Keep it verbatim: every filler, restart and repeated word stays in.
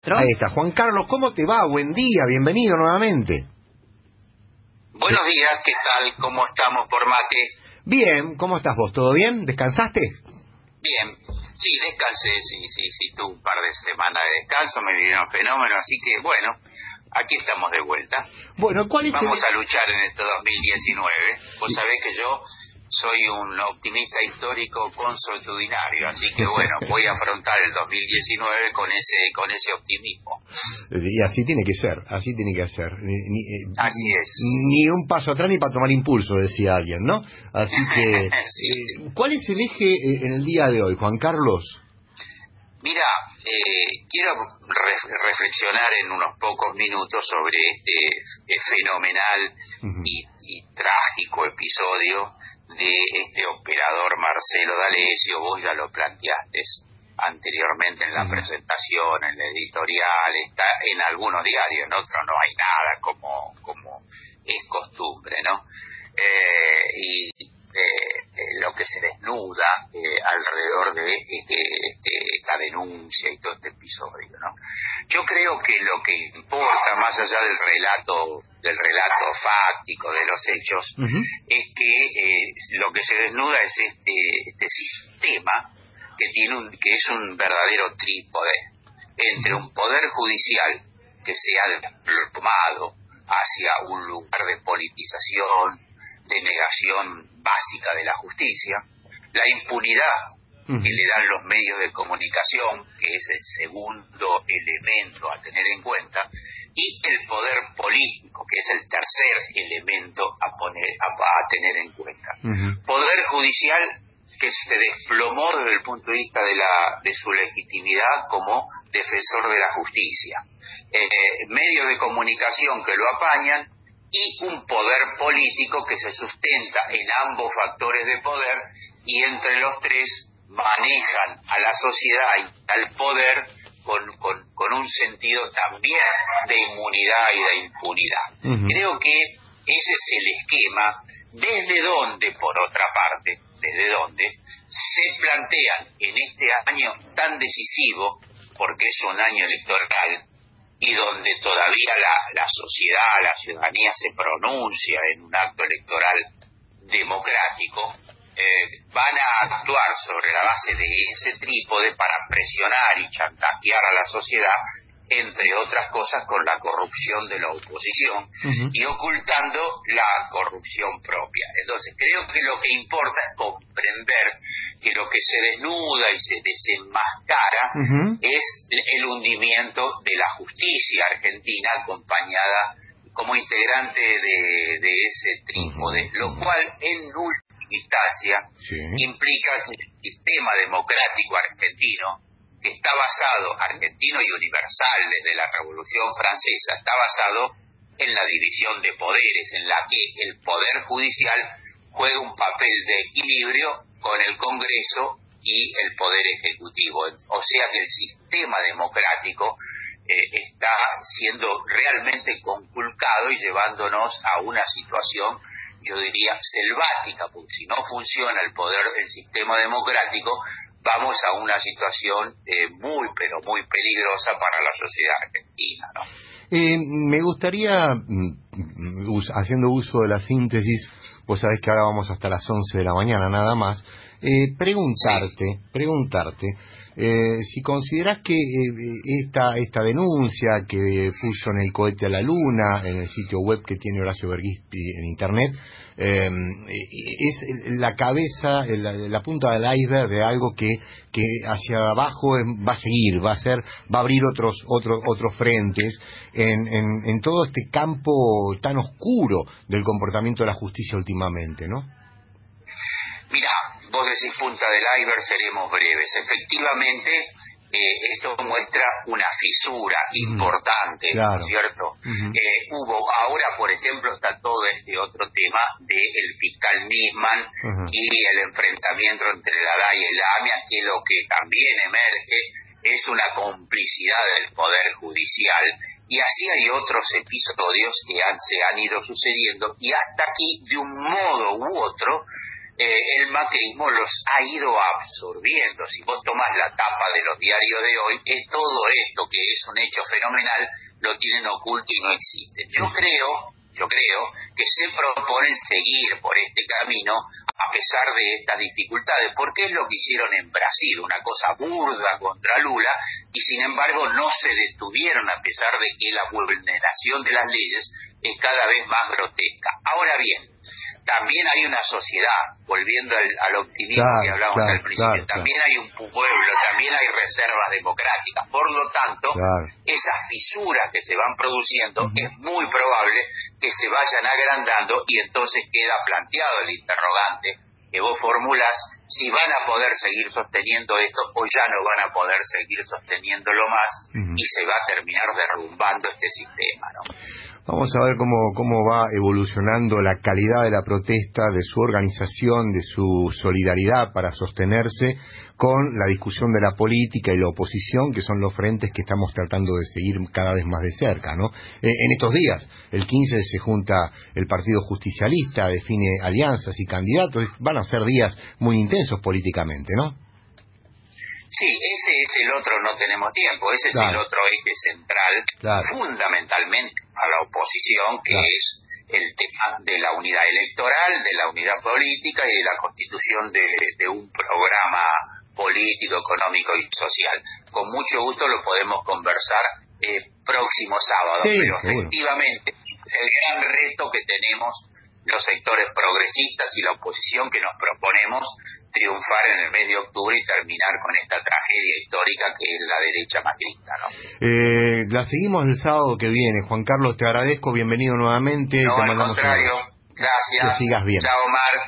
¿Tro? Ahí está. Juan Carlos, ¿cómo te va? Buen día, bienvenido nuevamente. Buenos días, ¿qué tal? ¿Cómo estamos por mate? Bien, ¿cómo estás vos? ¿Todo bien? ¿Descansaste? Bien, sí, descansé, sí, sí, sí, tuve un par de semanas de descanso, me vinieron fenómenos, así que bueno, aquí estamos de vuelta. Bueno, ¿cuál es Vamos el... a luchar en este dos mil diecinueve. Vos sabés que yo soy un optimista histórico consuetudinario, así que bueno, voy a afrontar el dos mil diecinueve con ese con ese optimismo. Y así tiene que ser, así tiene que ser. Ni, ni, eh, Así es. Ni un paso atrás ni para tomar impulso, decía alguien, ¿no? Así que, sí. eh, ¿cuál es el eje eh, en el día de hoy, Juan Carlos? Mira, eh, quiero re- reflexionar en unos pocos minutos sobre este eh, fenomenal uh-huh. y, y trágico episodio de este operador Marcelo D'Alessio. Vos ya lo planteaste anteriormente en la uh-huh. presentación, en la editorial, está en algunos diarios, en otros no hay nada, como como es costumbre, ¿no? Eh, y eh, eh, lo que se desnuda eh, alrededor de este, este, esta denuncia y todo este episodio, ¿no? Yo creo que lo que importa, más allá del relato del relato fáctico de los hechos, uh-huh. es que eh, lo que se desnuda es este este sistema que tiene un, que es un verdadero trípode entre un poder judicial que se ha desplomado hacia un lugar de politización, de negación básica de la justicia, la impunidad uh-huh. que le dan los medios de comunicación, que es el segundo elemento a tener en cuenta, y el poder político, que es el tercer elemento a poner a, a tener en cuenta. Uh-huh. Poder judicial que se desplomó desde el punto de vista de la de su legitimidad como defensor de la justicia, eh, medios de comunicación que lo apañan y un poder político que se sustenta en ambos factores de poder, y entre los tres manejan a la sociedad y al poder con, con, con un sentido también de inmunidad y de impunidad. Uh-huh. Creo que ese es el esquema desde donde, por otra parte, desde donde se plantean en este año tan decisivo, porque es un año electoral, y donde todavía la, la sociedad, la ciudadanía se pronuncia en un acto electoral democrático, eh, van a actuar sobre la base de ese trípode para presionar y chantajear a la sociedad, entre otras cosas con la corrupción de la oposición uh-huh. y ocultando la corrupción propia. Entonces creo que lo que importa es comprender que lo que se desnuda y se desenmascara uh-huh. es el hundimiento de la justicia argentina, acompañada como integrante de, de ese trípode, uh-huh. lo cual en última instancia sí. implica que el sistema democrático argentino, que está basado, argentino y universal desde la Revolución Francesa, está basado en la división de poderes, en la que el Poder Judicial juega un papel de equilibrio con el Congreso y el Poder Ejecutivo. O sea que el sistema democrático eh, está siendo realmente conculcado y llevándonos a una situación, yo diría, selvática, porque si no funciona el poder, el sistema democrático, vamos a una situación eh, muy, pero muy peligrosa para la sociedad argentina, ¿no? Eh, me gustaría, haciendo uso de la síntesis, vos sabés que ahora vamos hasta las once de la mañana nada más, eh, preguntarte, sí. preguntarte, eh, si considerás que eh, esta esta denuncia que puso en el cohete a la luna, en el sitio web que tiene Horacio Verguispi en internet, eh, es la cabeza, la, la punta del iceberg de algo que que hacia abajo va a seguir, va a ser, va a abrir otros otros otros frentes en, en, en todo este campo tan oscuro del comportamiento de la justicia últimamente, ¿no? Mira, vos decís punta del iceberg, seremos breves. Efectivamente, eh, esto muestra una fisura uh-huh. importante, claro. ¿no es cierto? Uh-huh. Eh, hubo, ahora por ejemplo está todo este otro tema del fiscal Nisman uh-huh. y el enfrentamiento entre la D A I y la AMIA, que lo que también emerge es una complicidad del Poder Judicial, y así hay otros episodios que han, se han ido sucediendo, y hasta aquí, de un modo u otro, eh, el macrismo los ha ido absorbiendo. Si vos tomás la tapa de los diarios de hoy, es todo esto que es un hecho fenomenal, lo tienen oculto y no existe. Yo creo, yo creo que se proponen seguir por este camino a pesar de estas dificultades, porque es lo que hicieron en Brasil, una cosa burda contra Lula, y sin embargo no se detuvieron a pesar de que la vulneración de las leyes es cada vez más grotesca. Ahora bien, también hay una sociedad, volviendo al, al optimismo claro, que hablábamos claro, al principio, claro, también hay un pueblo, también hay reservas democráticas. Por lo tanto, claro. esas fisuras que se van produciendo, Uh-huh. es muy probable que se vayan agrandando, y entonces queda planteado el interrogante que vos formulás: si van a poder seguir sosteniendo esto o ya no van a poder seguir sosteniéndolo más, uh-huh. y se va a terminar derrumbando este sistema, ¿no? Vamos a ver cómo, cómo va evolucionando la calidad de la protesta, de su organización, de su solidaridad para sostenerse con la discusión de la política y la oposición, que son los frentes que estamos tratando de seguir cada vez más de cerca, ¿no? Eh, en estos días, el quince se junta el Partido Justicialista, define alianzas y candidatos, van a ser días muy intensos políticamente, ¿no? Sí, ese es el otro, no tenemos tiempo, ese claro. es el otro eje central, claro. fundamentalmente a la oposición, que claro. es el tema de la unidad electoral, de la unidad política y de la constitución de, de un programa político, económico y social. Con mucho gusto lo podemos conversar eh, próximo sábado, sí, pero seguro. efectivamente el gran reto que tenemos los sectores progresistas y la oposición, que nos proponemos triunfar en el mes de octubre y terminar con esta tragedia histórica que es la derecha macrista, ¿no? Eh, la seguimos el sábado que viene. Juan Carlos, te agradezco, bienvenido nuevamente. No, te al mandamos contrario, un... gracias. Que sigas bien. Chao, Omar.